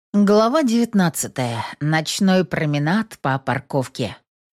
Глава 19. Ночной променад по парковке.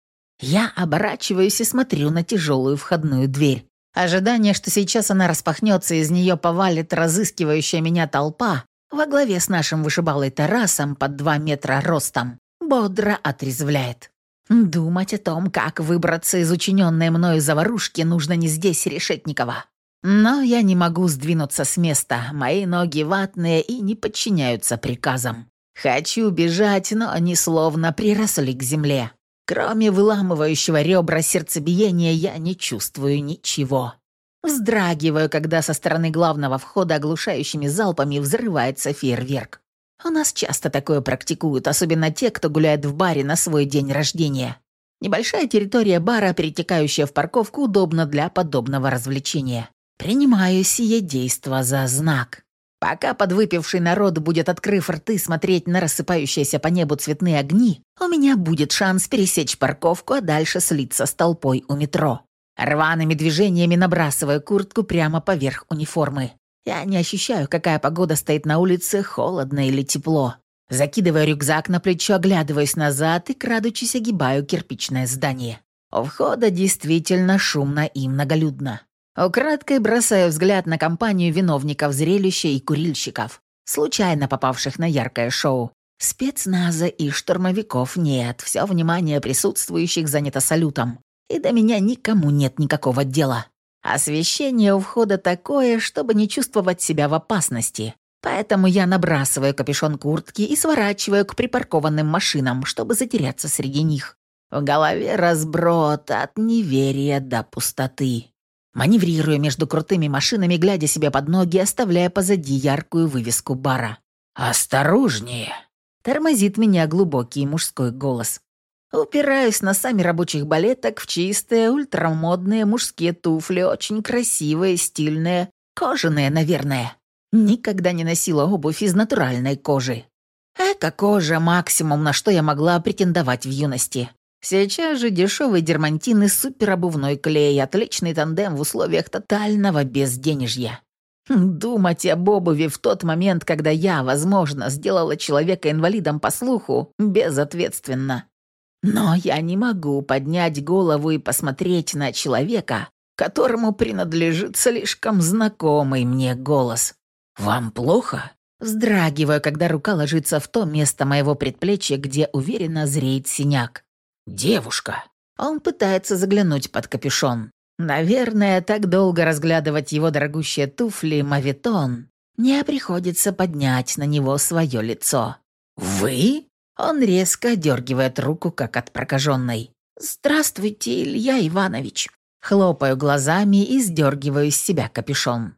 Я оборачиваюсь и смотрю на тяжелую входную дверь. Ожидание, что сейчас она распахнется, из нее повалит разыскивающая меня толпа во главе с нашим вышибалой Тарасом под 2 метра ростом, бодро отрезвляет. Думать о том, как выбраться из учиненной мною заварушки, нужно не здесь, Решетникова. Но я не могу сдвинуться с места, мои ноги ватные и не подчиняются приказам. Хочу бежать, но они словно приросли к земле. Кроме выламывающего ребра сердцебиения я не чувствую ничего. Вздрагиваю, когда со стороны главного входа оглушающими залпами взрывается фейерверк. У нас часто такое практикуют, особенно те, кто гуляет в баре на свой день рождения. Небольшая территория бара, перетекающая в парковку, удобна для подобного развлечения. Принимаю сие действо за знак. Пока подвыпивший народ будет, открыв рты, смотреть на рассыпающиеся по небу цветные огни, у меня будет шанс пересечь парковку, а дальше слиться с толпой у метро. Рваными движениями набрасываю куртку прямо поверх униформы. Я не ощущаю, какая погода стоит на улице, холодно или тепло. Закидываю рюкзак на плечо, оглядываюсь назад и, крадучись, огибаю кирпичное здание. У входа действительно шумно и многолюдно. Украдкой бросаю взгляд на компанию виновников зрелища и курильщиков, случайно попавших на яркое шоу. Спецназа и штурмовиков нет, все внимание присутствующих занято салютом. И до меня никому нет никакого дела. Освещение у входа такое, чтобы не чувствовать себя в опасности. Поэтому я набрасываю капюшон куртки и сворачиваю к припаркованным машинам, чтобы затеряться среди них. В голове разброд от неверия до пустоты. Маневрирую между крутыми машинами, глядя себе под ноги, оставляя позади яркую вывеску бара. «Осторожнее!» — тормозит меня глубокий мужской голос. Упираюсь носами рабочих балеток в чистые, ультрамодные мужские туфли, очень красивые, стильные, кожаные, наверное. Никогда не носила обувь из натуральной кожи. Эко-кожа — максимум, на что я могла претендовать в юности. Сейчас же дешевый дермантин и суперобувной клей, отличный тандем в условиях тотального безденежья. Думать об обуви в тот момент, когда я, возможно, сделала человека инвалидом по слуху, безответственно. Но я не могу поднять голову и посмотреть на человека, которому принадлежит слишком знакомый мне голос. «Вам плохо?» Вздрагиваю, когда рука ложится в то место моего предплечья, где уверенно зреет синяк. «Девушка!» Он пытается заглянуть под капюшон. Наверное, так долго разглядывать его дорогущие туфли моветон. Мне приходится поднять на него свое лицо. «Вы?» Он резко дергивает руку, как от прокаженной. «Здравствуйте, Илья Иванович!» Хлопаю глазами и сдергиваю с себя капюшон.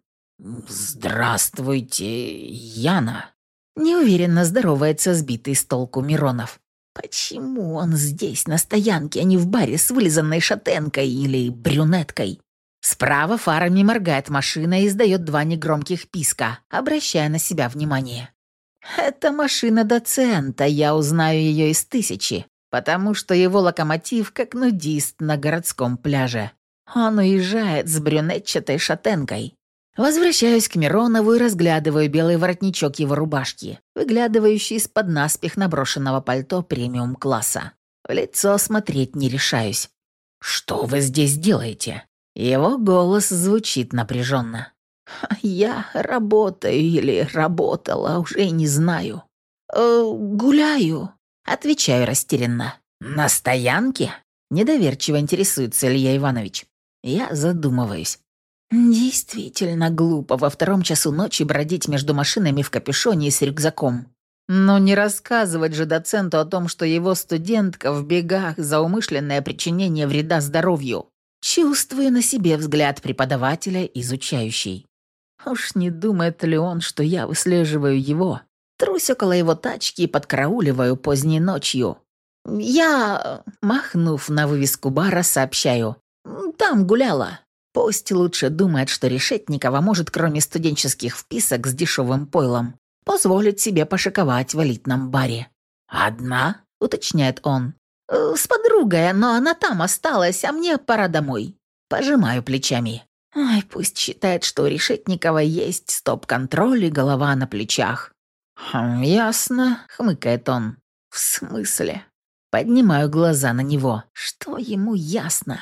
«Здравствуйте, Яна!» Неуверенно здоровается сбитый с толку Миронов. Почему он здесь, на стоянке, а не в баре с вылизанной шатенкой или брюнеткой? Справа фарами моргает машина и издает 2 негромких писка, обращая на себя внимание. Это машина доцента, я узнаю ее из 1000, потому что его локомотив как нудист на городском пляже. Он уезжает с брюнетчатой шатенкой. Возвращаюсь к Миронову и разглядываю белый воротничок его рубашки, выглядывающий из-под наспех наброшенного пальто премиум-класса. В лицо смотреть не решаюсь. «Что вы здесь делаете?» Его голос звучит напряженно. «Я работаю или работала, уже не знаю». «Гуляю», — отвечаю растерянно. «На стоянке?» — недоверчиво интересуется Илья Иванович. Я задумываюсь. Действительно глупо во 2 часу ночи бродить между машинами в капюшоне и с рюкзаком. Но не рассказывать же доценту о том, что его студентка в бегах за умышленное причинение вреда здоровью. Чувствую на себе взгляд преподавателя, изучающий. Уж не думает ли он, что я выслеживаю его? Трусь около его тачки и подкарауливаю поздней ночью. Я, махнув на вывеску бара, сообщаю. Там гуляла. Пусть лучше думает, что Решетникова может, кроме студенческих вписок с дешевым пойлом, позволить себе пошиковать в элитном баре. «Одна?» — уточняет он. «С подругой, но она там осталась, а мне пора домой». Пожимаю плечами. Ай, пусть считает, что у Решетникова есть стоп-контроль и голова на плечах. Ясно», — хмыкает он. «В смысле?» Поднимаю глаза на него. Что ему ясно?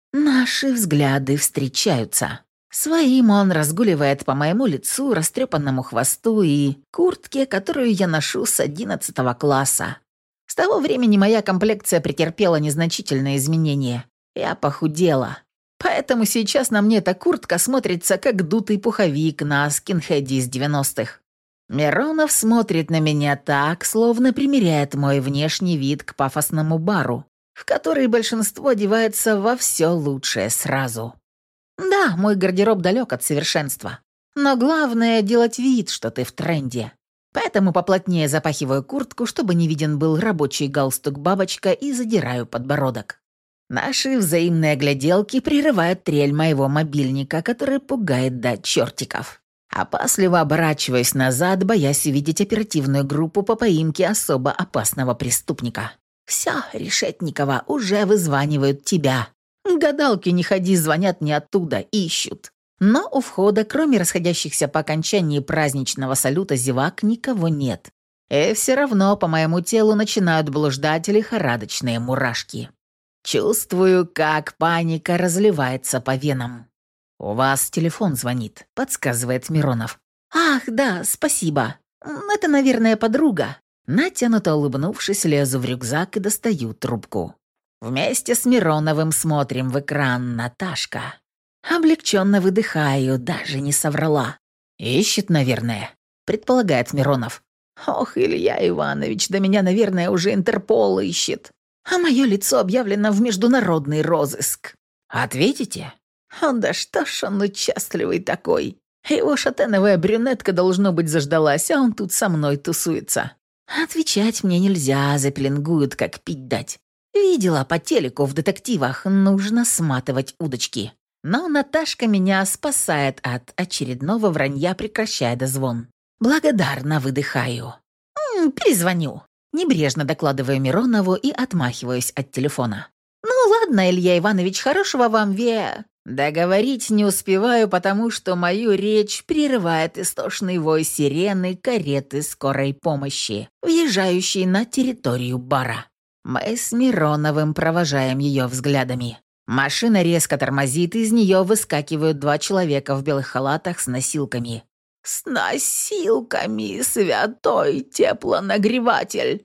Наши взгляды встречаются. Своим он разгуливает по моему лицу, растрепанному хвосту и куртке, которую я ношу с 11 класса. С того времени моя комплекция претерпела незначительные изменения. Я похудела. Поэтому сейчас на мне эта куртка смотрится как дутый пуховик на скинхеде из 90-х. Миронов смотрит на меня так, словно примеряет мой внешний вид к пафосному бару, в который большинство одевается во все лучшее сразу. Да, мой гардероб далек от совершенства. Но главное — делать вид, что ты в тренде. Поэтому поплотнее запахиваю куртку, чтобы не виден был рабочий галстук-бабочка, и задираю подбородок. Наши взаимные гляделки прерывают трель моего мобильника, который пугает до чертиков. Опасливо оборачиваюсь назад, боясь увидеть оперативную группу по поимке особо опасного преступника. «Все, Решетникова, уже вызванивают тебя. Гадалки не ходи, звонят не оттуда, ищут». Но у входа, кроме расходящихся по окончании праздничного салюта зевак, никого нет. И все равно по моему телу начинают блуждать лихорадочные мурашки. Чувствую, как паника разливается по венам. «У вас телефон звонит», — подсказывает Миронов. «Ах, да, спасибо. Это, наверное, подруга». Натянуто улыбнувшись, лезу в рюкзак и достаю трубку. Вместе с Мироновым смотрим в экран Наташка. Облегченно выдыхаю, даже не соврала. «Ищет, наверное», — предполагает Миронов. «Ох, Илья Иванович, да меня, наверное, уже Интерпол ищет. А мое лицо объявлено в международный розыск. Ответите?» Да что ж он участливый такой. Его шатеновая брюнетка, должно быть, заждалась, а он тут со мной тусуется. Отвечать мне нельзя, запеленгуют, как пить дать. Видела по телеку в детективах, нужно сматывать удочки. Но Наташка меня спасает от очередного вранья, прекращая дозвон. Благодарно выдыхаю. «Перезвоню». Небрежно докладываю Миронову и отмахиваюсь от телефона. «Ну ладно, Илья Иванович, хорошего вам Договорить не успеваю, потому что мою речь прерывает истошный вой сирены кареты скорой помощи, въезжающей на территорию бара. Мы с Мироновым провожаем ее взглядами. Машина резко тормозит, из нее выскакивают 2 человека в белых халатах с носилками. «С носилками, святой теплонагреватель!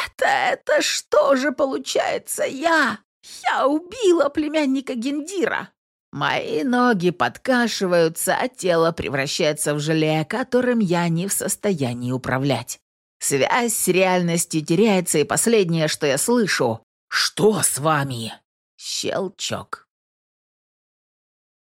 Это что же получается я? Я убила племянника Гендира!» Мои ноги подкашиваются, а тело превращается в желе, которым я не в состоянии управлять. Связь с реальностью теряется, и последнее, что я слышу — «Что с вами?» Щелчок.